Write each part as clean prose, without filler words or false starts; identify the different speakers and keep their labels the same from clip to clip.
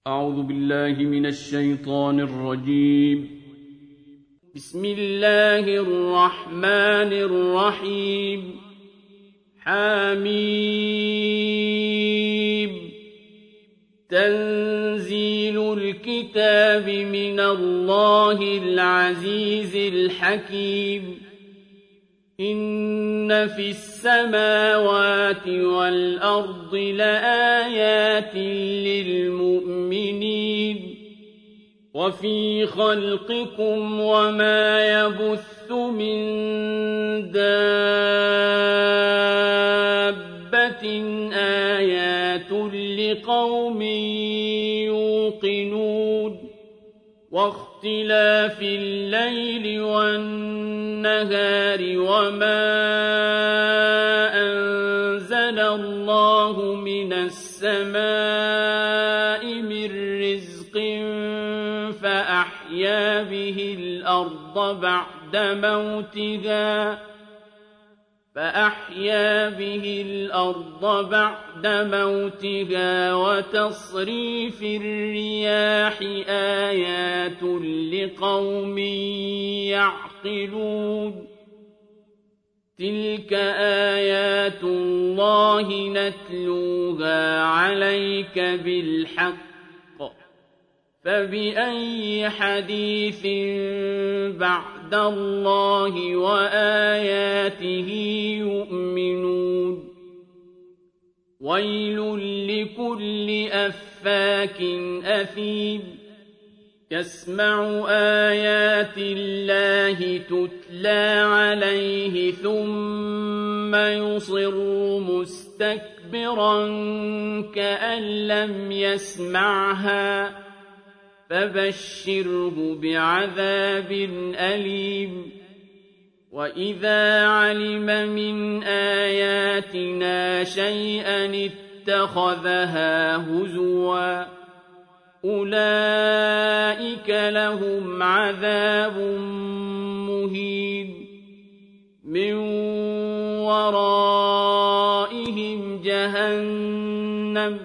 Speaker 1: أعوذ بالله من الشيطان الرجيم. بسم الله الرحمن الرحيم. حميم. تنزيل الكتاب من الله العزيز الحكيم. إن في السماوات والأرض لآيات للمؤمنين وفي خلقكم وما يبث من دابة آيات لقوم يوقنون واختلاف الليل والنهار وما أنزل الله من السماء من رزق فأحيا به الأرض بعد موتها وتصريف الرياح آيات لقوم يعقلون تلك آيات الله نتلوها عليك بالحق فبأي حديث بعد الله وآياته يؤمنون ويل لكل أفاك أثيم يسمع آيات الله تتلى عليه ثم يصر مستكبرا كأن لم يسمعها فبشره بعذاب أليم وإذا علم من آياتنا شيئا اتخذها هزوا أولئك لهم عذاب مهين من ورائهم جهنم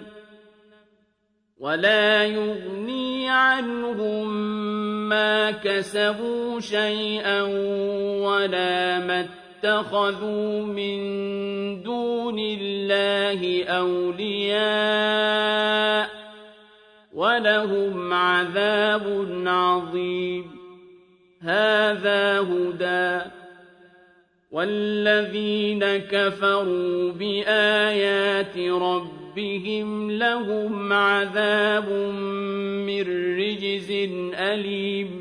Speaker 1: ولا يغني عنهم ما كسبوا شيئا ولا ما اتخذوا من دون الله أولياء ولهم عذاب عظيم هذا هدى والذين كفروا بآيات ربهم لهم عذاب من رجز أليم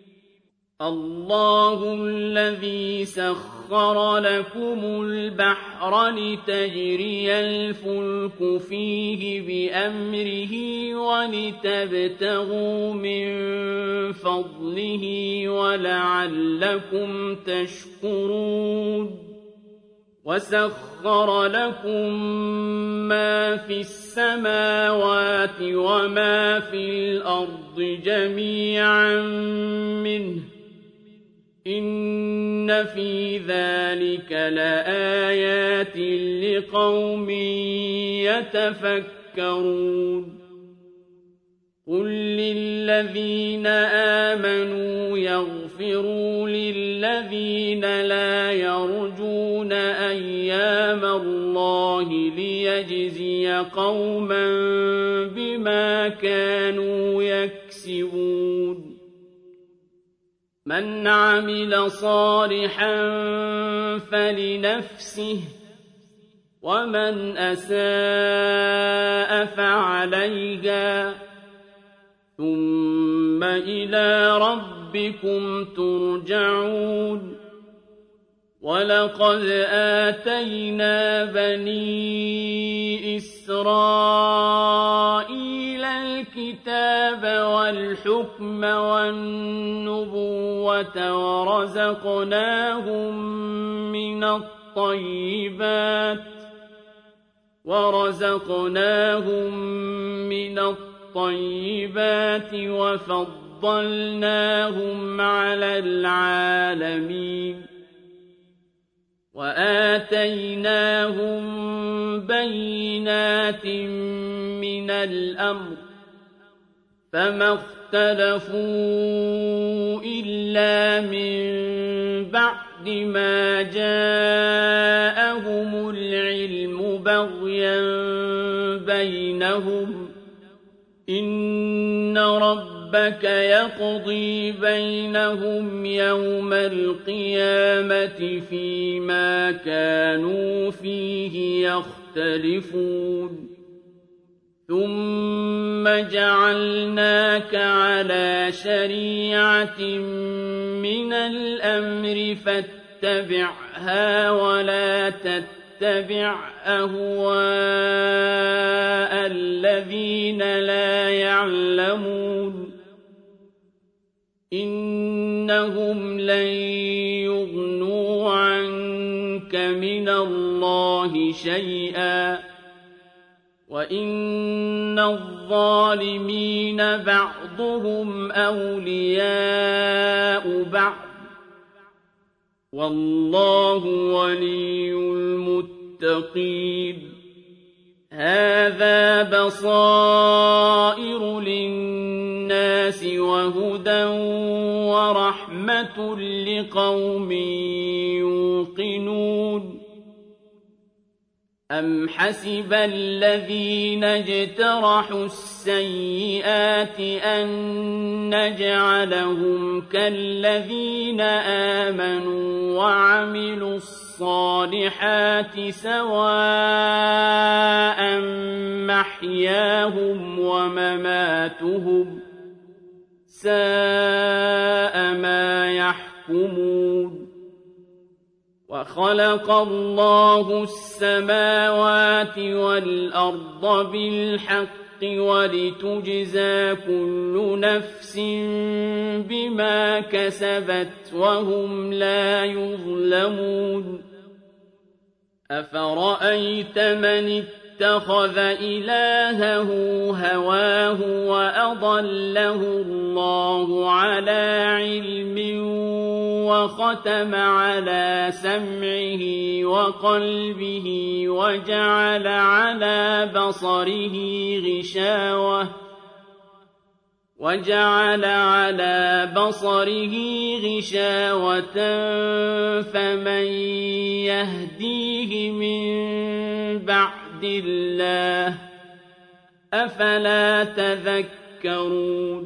Speaker 1: الله الذي سخر لكم البحر لتجري الفلك فيه بأمره ولتبتغوا من فضله ولعلكم تشكرون وسخر لكم ما في السماوات وما في الأرض جميعا منه إن في ذلك لآيات لقوم يتفكرون قل للذين آمنوا يغفروا للذين لا يرجون أيام الله ليجزي قوما بما كانوا يكسبون من عمل صالحا فلنفسه ومن أساء فعليها ثم إلى ربكم ترجعون ولقد آتينا بني إسرائيل الكتاب والحكم والنبوة ورزقناهم من الطيبات وفضلناهم على العالمين وآتيناهم بينات من الأمر فما اختلفوا إلا من بعد ما جاءهم العلم بغيا بينهم إن ربك يقضي بينهم يوم القيامة فيما كانوا فيه يختلفون ثم جعلناك على شريعة من الأمر فاتبعها ولا تتبع أهواء الذين لا يعلمون إنهم لن يغنوا عنك من الله شيئا وإن الظالمين بعضهم أولياء بعض والله ولي المتقين هذا بصائر للناس وهدى ورحمة لقوم يوقنون أم حسب الذين اجترحوا السيئات أن نجعلهم كالذين آمنوا وعملوا الصالحات سواء محياهم ومماتهم ساء ما يحكمون وخلق الله السماوات والأرض بالحق ولتجزى كل نفس بما كسبت وهم لا يظلمون أفرأيت من اتخذ إلهه هواه وأضله الله على علم وختم على سمعه وقلبه وجعل على بصره غشاوة فمن يهديه من بعد الله أفلا تذكرون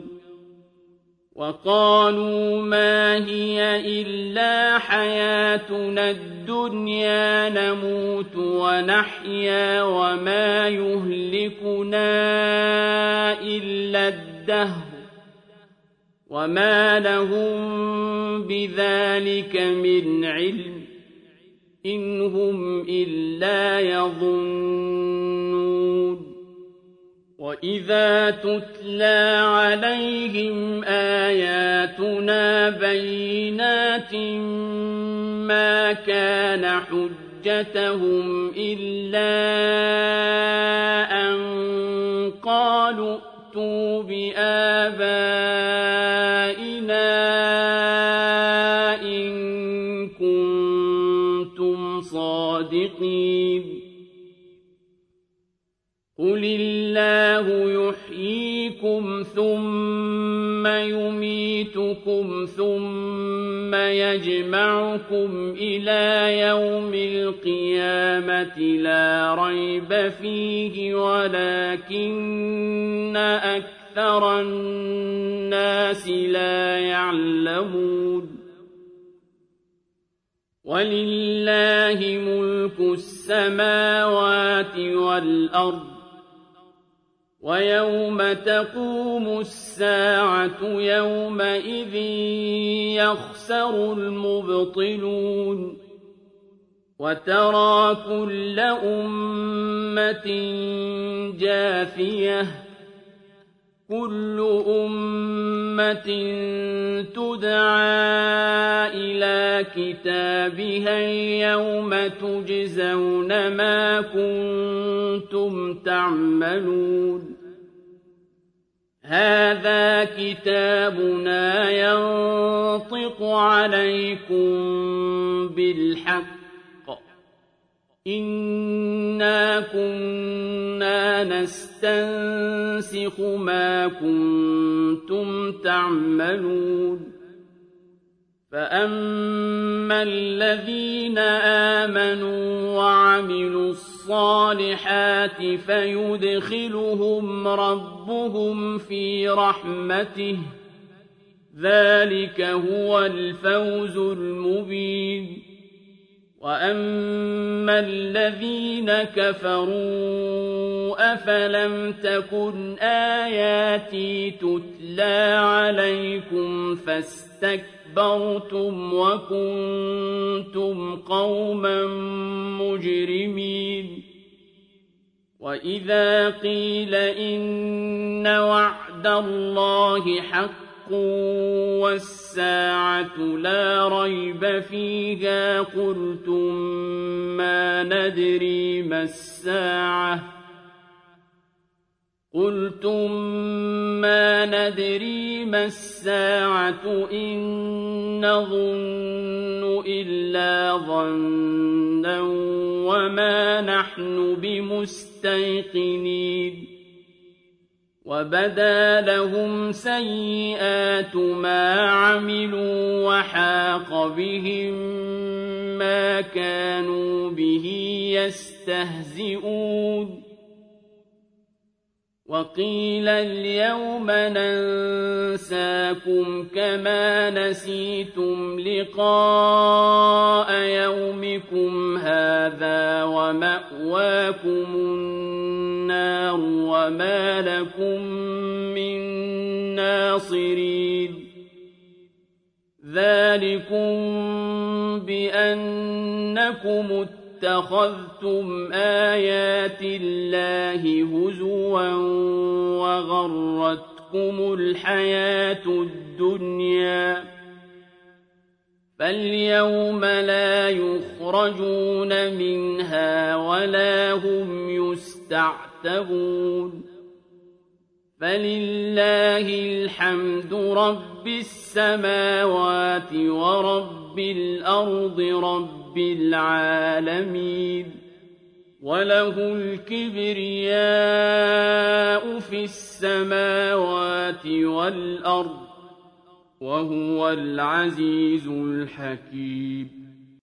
Speaker 1: وقالوا ما هي إلا حياتنا الدنيا نموت ونحيا وما يهلكنا إلا الدهر وما لهم بذلك من علم إن هم إلا يظنون وإذا تتلى عليهم آياتنا بينات ما كان حجتهم إلا أن قالوا ائتوا بآبائنا إن كنتم صادقين قل الله يحييكم ثم يميتكم ثم يجمعكم إلى يوم القيامة لا ريب فيه ولكن أكثر الناس لا يعلمون ولله ملك السماوات والأرض ويوم تقوم الساعة يومئذ يخسر المبطلون وترى كل أمة جاثية كل أمة تدعى إلى كتابها اليوم تجزون ما كنتم تعملون هذا كتابنا ينطق عليكم بالحق إنا كنا نستنسخ ينسخ ما كنتم تعملون فأما الذين آمنوا وعملوا الصالحات فيدخلهم ربهم في رحمته ذلك هو الفوز المبين وأما الذين كفروا أفلم تكن آياتي تتلى عليكم فاستكبرتم وكنتم قوما مجرمين وإذا قيل إن وعد الله حق والساعة لا ريب فيها قلتم ما ندري ما الساعة إن نظن إلا ظنا وما نحن بمستيقنين وبدا لهم سيئات ما عملوا وحاق بهم ما كانوا به يستهزئون وقيل اليوم ننساكم كما نسيتم لقاء يومكم هذا ومأواكم النار وما لكم من ناصرين ذلكم بأنكم اتخذتم آيات الله هزوا وغرتكم الحياة الدنيا فاليوم لا يخرجون منها ولا هم يستعتبون فلله الحمد رب السماوات ورب الأرض رب العالمين وله الكبرياء في السماوات والأرض وهو العزيز الحكيم